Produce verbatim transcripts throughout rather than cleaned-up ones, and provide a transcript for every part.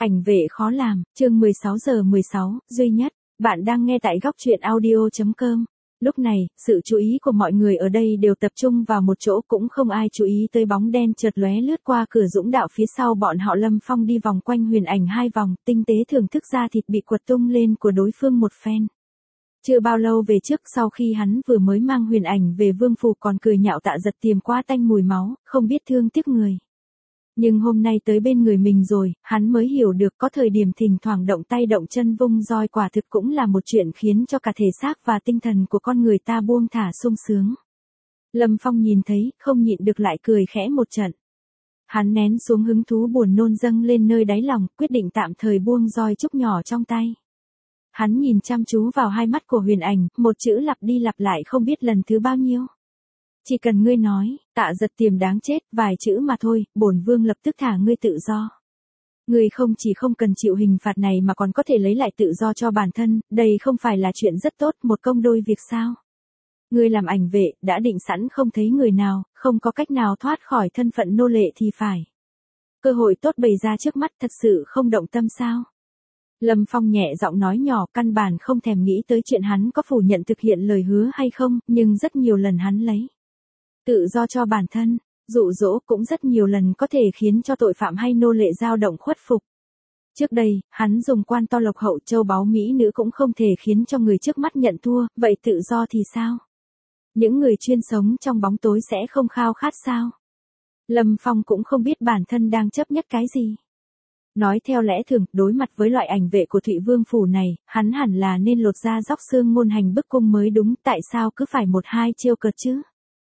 Ảnh vệ khó làm, chương mười sáu giờ mười sáu, duy nhất, bạn đang nghe tại góc truyện audio chấm com. Lúc này, sự chú ý của mọi người ở đây đều tập trung vào một chỗ, cũng không ai chú ý tới bóng đen chợt lóe lướt qua cửa dũng đạo phía sau bọn họ. Lâm Phong đi vòng quanh Huyền Ảnh hai vòng, tinh tế thưởng thức da thịt bị quật tung lên của đối phương một phen. Chưa bao lâu về trước, sau khi hắn vừa mới mang Huyền Ảnh về vương phủ còn cười nhạo Tạ Giật Tiềm quá tanh mùi máu, không biết thương tiếc người. Nhưng hôm nay tới bên người mình rồi, hắn mới hiểu được có thời điểm thỉnh thoảng động tay động chân vung roi quả thực cũng là một chuyện khiến cho cả thể xác và tinh thần của con người ta buông thả sung sướng. Lâm Phong nhìn thấy, không nhịn được lại cười khẽ một trận. Hắn nén xuống hứng thú buồn nôn dâng lên nơi đáy lòng, quyết định tạm thời buông roi trúc nhỏ trong tay. Hắn nhìn chăm chú vào hai mắt của Huyền Ảnh, một chữ lặp đi lặp lại không biết lần thứ bao nhiêu. Chỉ cần ngươi nói, Tạ Giật Tiềm đáng chết, vài chữ mà thôi, bổn vương lập tức thả ngươi tự do. Ngươi không chỉ không cần chịu hình phạt này mà còn có thể lấy lại tự do cho bản thân, đây không phải là chuyện rất tốt, một công đôi việc sao? Ngươi làm ảnh vệ, đã định sẵn không thấy người nào, không có cách nào thoát khỏi thân phận nô lệ thì phải. Cơ hội tốt bày ra trước mắt, thật sự không động tâm sao? Lâm Phong nhẹ giọng nói nhỏ, căn bản không thèm nghĩ tới chuyện hắn có phủ nhận thực hiện lời hứa hay không, nhưng rất nhiều lần hắn lấy tự do cho bản thân, dụ dỗ cũng rất nhiều lần có thể khiến cho tội phạm hay nô lệ dao động khuất phục. Trước đây, hắn dùng quan to lộc hậu châu báu mỹ nữ cũng không thể khiến cho người trước mắt nhận thua, vậy tự do thì sao? Những người chuyên sống trong bóng tối sẽ không khao khát sao? Lâm Phong cũng không biết bản thân đang chấp nhất cái gì. Nói theo lẽ thường, đối mặt với loại ảnh vệ của Thụy Vương phủ này, hắn hẳn là nên lột da róc xương ngôn hành bức cung mới đúng, tại sao cứ phải một hai chiêu cợt chứ?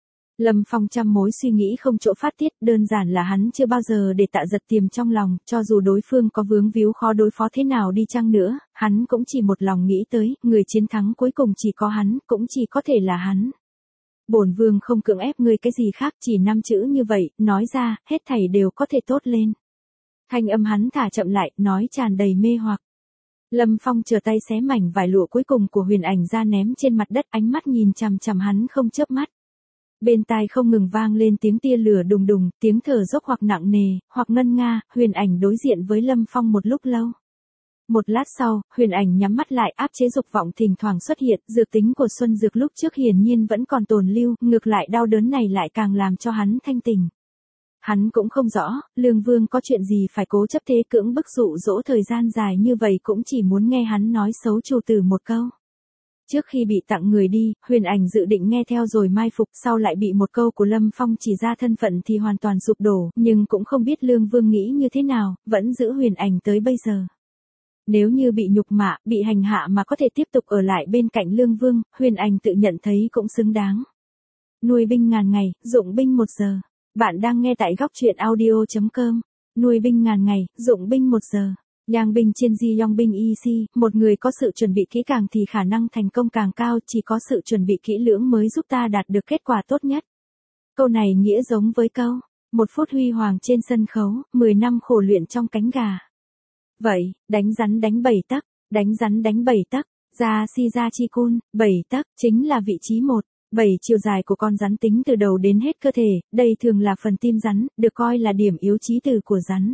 Lâm Phong trăm mối suy nghĩ không chỗ phát tiết, đơn giản là hắn chưa bao giờ để Tạ Giật Tiềm trong lòng, cho dù đối phương có vướng víu khó đối phó thế nào đi chăng nữa, hắn cũng chỉ một lòng nghĩ tới, người chiến thắng cuối cùng chỉ có hắn, cũng chỉ có thể là hắn. Bổn vương không cưỡng ép ngươi cái gì khác, chỉ năm chữ như vậy, nói ra, hết thảy đều có thể tốt lên. Thanh âm hắn thả chậm lại, nói tràn đầy mê hoặc. Lâm Phong chờ tay xé mảnh vải lụa cuối cùng của Huyền Ảnh ra ném trên mặt đất, ánh mắt nhìn chằm chằm hắn không chớp mắt. Bên tai không ngừng vang lên tiếng tia lửa đùng đùng, tiếng thở dốc hoặc nặng nề, hoặc ngân nga. Huyền Ảnh đối diện với Lâm Phong một lúc lâu. Một lát sau, Huyền Ảnh nhắm mắt lại, áp chế dục vọng thỉnh thoảng xuất hiện, dược tính của Xuân Dược lúc trước hiển nhiên vẫn còn tồn lưu, ngược lại đau đớn này lại càng làm cho hắn thanh tỉnh. Hắn cũng không rõ, Lương Vương có chuyện gì phải cố chấp thế cưỡng bức dụ dỗ thời gian dài như vậy, cũng chỉ muốn nghe hắn nói xấu chủ tử một câu. Trước khi bị tặng người đi, Huyền Ảnh dự định nghe theo rồi mai phục, sau lại bị một câu của Lâm Phong chỉ ra thân phận thì hoàn toàn sụp đổ, nhưng cũng không biết Lương Vương nghĩ như thế nào, vẫn giữ Huyền Ảnh tới bây giờ. Nếu như bị nhục mạ, bị hành hạ mà có thể tiếp tục ở lại bên cạnh Lương Vương, Huyền Ảnh tự nhận thấy cũng xứng đáng. Nuôi binh ngàn ngày, dụng binh một giờ. Bạn đang nghe tại góc truyện audio chấm com. Nuôi binh ngàn ngày, dụng binh một giờ. Yang binh chiên di yong binh y si, một người có sự chuẩn bị kỹ càng thì khả năng thành công càng cao, chỉ có sự chuẩn bị kỹ lưỡng mới giúp ta đạt được kết quả tốt nhất. Câu này nghĩa giống với câu, một phút huy hoàng trên sân khấu, mười năm khổ luyện trong cánh gà. Vậy, đánh rắn đánh bảy tấc, đánh rắn đánh bảy tấc, ra si ra chi cun, bảy tấc, chính là vị trí một. bảy chiều dài của con rắn tính từ đầu đến hết cơ thể, đây thường là phần tim rắn, được coi là điểm yếu chí từ của rắn.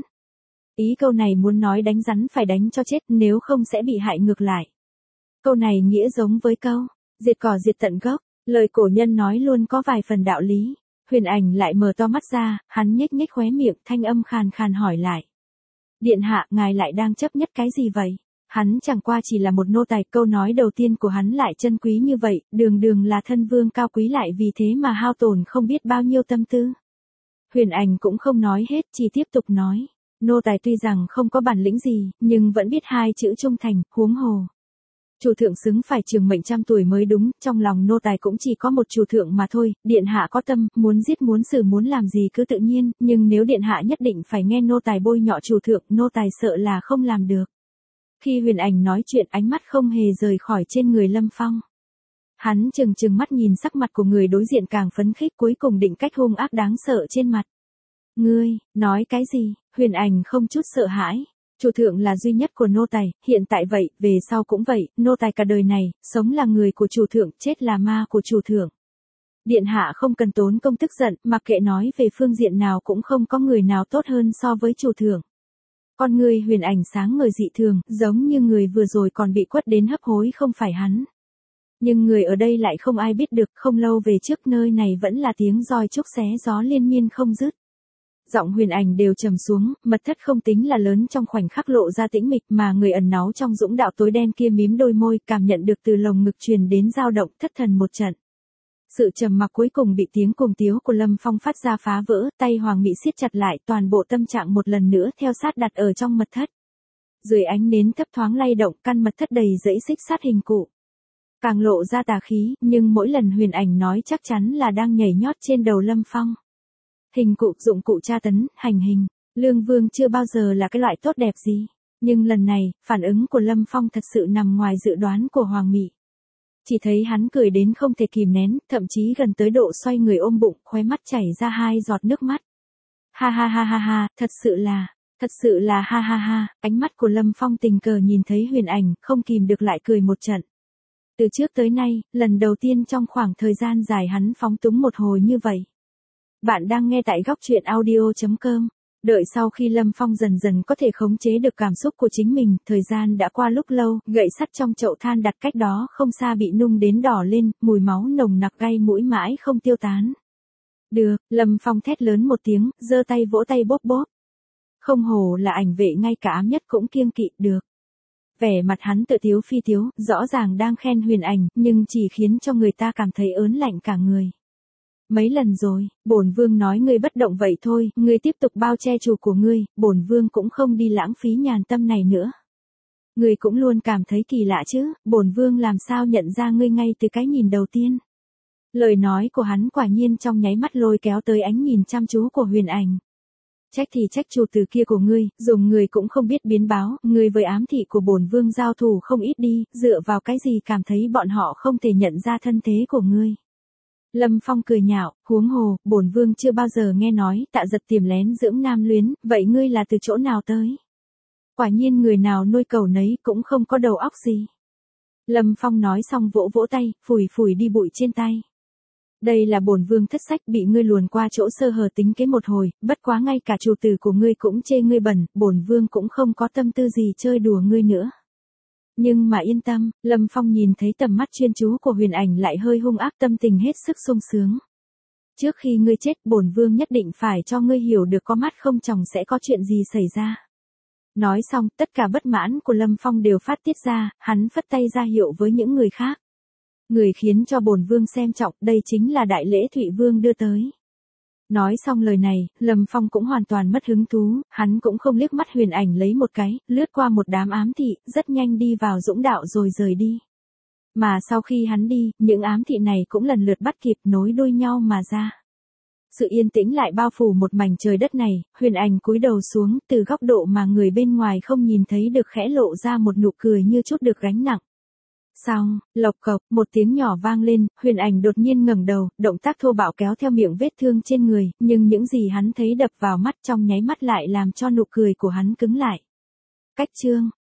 Ý câu này muốn nói đánh rắn phải đánh cho chết, nếu không sẽ bị hại ngược lại. Câu này nghĩa giống với câu, diệt cỏ diệt tận gốc, lời cổ nhân nói luôn có vài phần đạo lý. Huyền Ảnh lại mở to mắt ra, hắn nhếch nhếch khóe miệng, thanh âm khàn khàn hỏi lại. Điện hạ, ngài lại đang chấp nhất cái gì vậy? Hắn chẳng qua chỉ là một nô tài, câu nói đầu tiên của hắn lại chân quý như vậy, đường đường là thân vương cao quý lại vì thế mà hao tổn không biết bao nhiêu tâm tư. Huyền Ảnh cũng không nói hết, chỉ tiếp tục nói, nô tài tuy rằng không có bản lĩnh gì, nhưng vẫn biết hai chữ trung thành, huống hồ. Chủ thượng xứng phải trường mệnh trăm tuổi mới đúng, trong lòng nô tài cũng chỉ có một chủ thượng mà thôi, điện hạ có tâm, muốn giết muốn xử muốn làm gì cứ tự nhiên, nhưng nếu điện hạ nhất định phải nghe nô tài bôi nhọ chủ thượng, nô tài sợ là không làm được. Khi Huyền Ảnh nói chuyện, ánh mắt không hề rời khỏi trên người Lâm Phong. Hắn chừng chừng mắt nhìn sắc mặt của người đối diện càng phấn khích, cuối cùng định cách hung ác đáng sợ trên mặt. Ngươi, nói cái gì? Huyền Ảnh không chút sợ hãi. Chủ thượng là duy nhất của nô tài, hiện tại vậy, về sau cũng vậy, nô tài cả đời này, sống là người của chủ thượng, chết là ma của chủ thượng. Điện hạ không cần tốn công tức giận, mặc kệ nói về phương diện nào cũng không có người nào tốt hơn so với chủ thượng. Con người Huyền Ảnh sáng ngời dị thường, giống như người vừa rồi còn bị quất đến hấp hối không phải hắn. Nhưng người ở đây lại không ai biết được, không lâu về trước nơi này vẫn là tiếng roi trúc xé gió liên miên không dứt. Giọng Huyền Ảnh đều trầm xuống, mật thất không tính là lớn trong khoảnh khắc lộ ra tĩnh mịch mà người ẩn náu trong dũng đạo tối đen kia mím đôi môi, cảm nhận được từ lồng ngực truyền đến dao động, thất thần một trận. Sự trầm mặc cuối cùng bị tiếng cùng tiếu của Lâm Phong phát ra phá vỡ, tay Hoàng Mị siết chặt lại, toàn bộ tâm trạng một lần nữa theo sát đặt ở trong mật thất. Dưới ánh nến thấp thoáng lay động, căn mật thất đầy dãy xích sắt hình cụ. Càng lộ ra tà khí, nhưng mỗi lần Huyền Ảnh nói chắc chắn là đang nhảy nhót trên đầu Lâm Phong. Hình cụ, dụng cụ tra tấn, hành hình, Lương Vương chưa bao giờ là cái loại tốt đẹp gì. Nhưng lần này, phản ứng của Lâm Phong thật sự nằm ngoài dự đoán của Hoàng Mị. Chỉ thấy hắn cười đến không thể kìm nén, thậm chí gần tới độ xoay người ôm bụng, khóe mắt chảy ra hai giọt nước mắt. Ha ha ha ha ha, thật sự là, thật sự là ha ha ha, ánh mắt của Lâm Phong tình cờ nhìn thấy Huyền Ảnh, không kìm được lại cười một trận. Từ trước tới nay, lần đầu tiên trong khoảng thời gian dài hắn phóng túng một hồi như vậy. Bạn đang nghe tại góc truyện audio chấm com. Đợi sau khi Lâm Phong dần dần có thể khống chế được cảm xúc của chính mình, thời gian đã qua lúc lâu, gậy sắt trong chậu than đặt cách đó không xa bị nung đến đỏ lên, mùi máu nồng nặc gây mũi mãi không tiêu tán. Được, Lâm Phong thét lớn một tiếng, giơ tay vỗ tay bóp bóp. Không hổ là ảnh vệ, ngay cả ám nhất cũng kiêng kỵ, được. Vẻ mặt hắn tự tiếu phi tiếu, rõ ràng đang khen Huyền Ảnh, nhưng chỉ khiến cho người ta cảm thấy ớn lạnh cả người. Mấy lần rồi, bổn vương nói ngươi bất động vậy thôi, ngươi tiếp tục bao che chủ của ngươi, bổn vương cũng không đi lãng phí nhàn tâm này nữa. Ngươi cũng luôn cảm thấy kỳ lạ chứ, bổn vương làm sao nhận ra ngươi ngay từ cái nhìn đầu tiên. Lời nói của hắn quả nhiên trong nháy mắt lôi kéo tới ánh nhìn chăm chú của Huyền Ảnh. Trách thì trách chủ từ kia của ngươi, dùng người cũng không biết biến báo, ngươi với ám thị của bổn vương giao thủ không ít đi, dựa vào cái gì cảm thấy bọn họ không thể nhận ra thân thế của ngươi. Lâm Phong cười nhạo, huống hồ, bổn vương chưa bao giờ nghe nói Tạ Giật tiềm lén dưỡng nam luyến, vậy ngươi là từ chỗ nào tới? Quả nhiên người nào nuôi cẩu nấy cũng không có đầu óc gì. Lâm Phong nói xong vỗ vỗ tay, phủi phủi đi bụi trên tay. Đây là bổn vương thất sách, bị ngươi luồn qua chỗ sơ hở tính kế một hồi, bất quá ngay cả chủ tử của ngươi cũng chê ngươi bẩn, bổn vương cũng không có tâm tư gì chơi đùa ngươi nữa. Nhưng mà yên tâm, Lâm Phong nhìn thấy tầm mắt chuyên chú của Huyền Ảnh lại hơi hung ác, tâm tình hết sức sung sướng. Trước khi ngươi chết, bổn vương nhất định phải cho ngươi hiểu được có mắt không tròng sẽ có chuyện gì xảy ra. Nói xong, tất cả bất mãn của Lâm Phong đều phát tiết ra, hắn phất tay ra hiệu với những người khác. Người khiến cho bổn vương xem trọng, đây chính là đại lễ Thụy Vương đưa tới. Nói xong lời này, Lâm Phong cũng hoàn toàn mất hứng thú, hắn cũng không liếc mắt Huyền Ảnh lấy một cái, lướt qua một đám ám thị, rất nhanh đi vào dũng đạo rồi rời đi. Mà sau khi hắn đi, những ám thị này cũng lần lượt bắt kịp, nối đuôi nhau mà ra. Sự yên tĩnh lại bao phủ một mảnh trời đất này, Huyền Ảnh cúi đầu xuống, từ góc độ mà người bên ngoài không nhìn thấy được khẽ lộ ra một nụ cười như chút được gánh nặng. Xong, lộc cộc, một tiếng nhỏ vang lên, Huyền Ảnh đột nhiên ngẩng đầu, động tác thô bạo kéo theo miệng vết thương trên người, nhưng những gì hắn thấy đập vào mắt trong nháy mắt lại làm cho nụ cười của hắn cứng lại. Cách chương,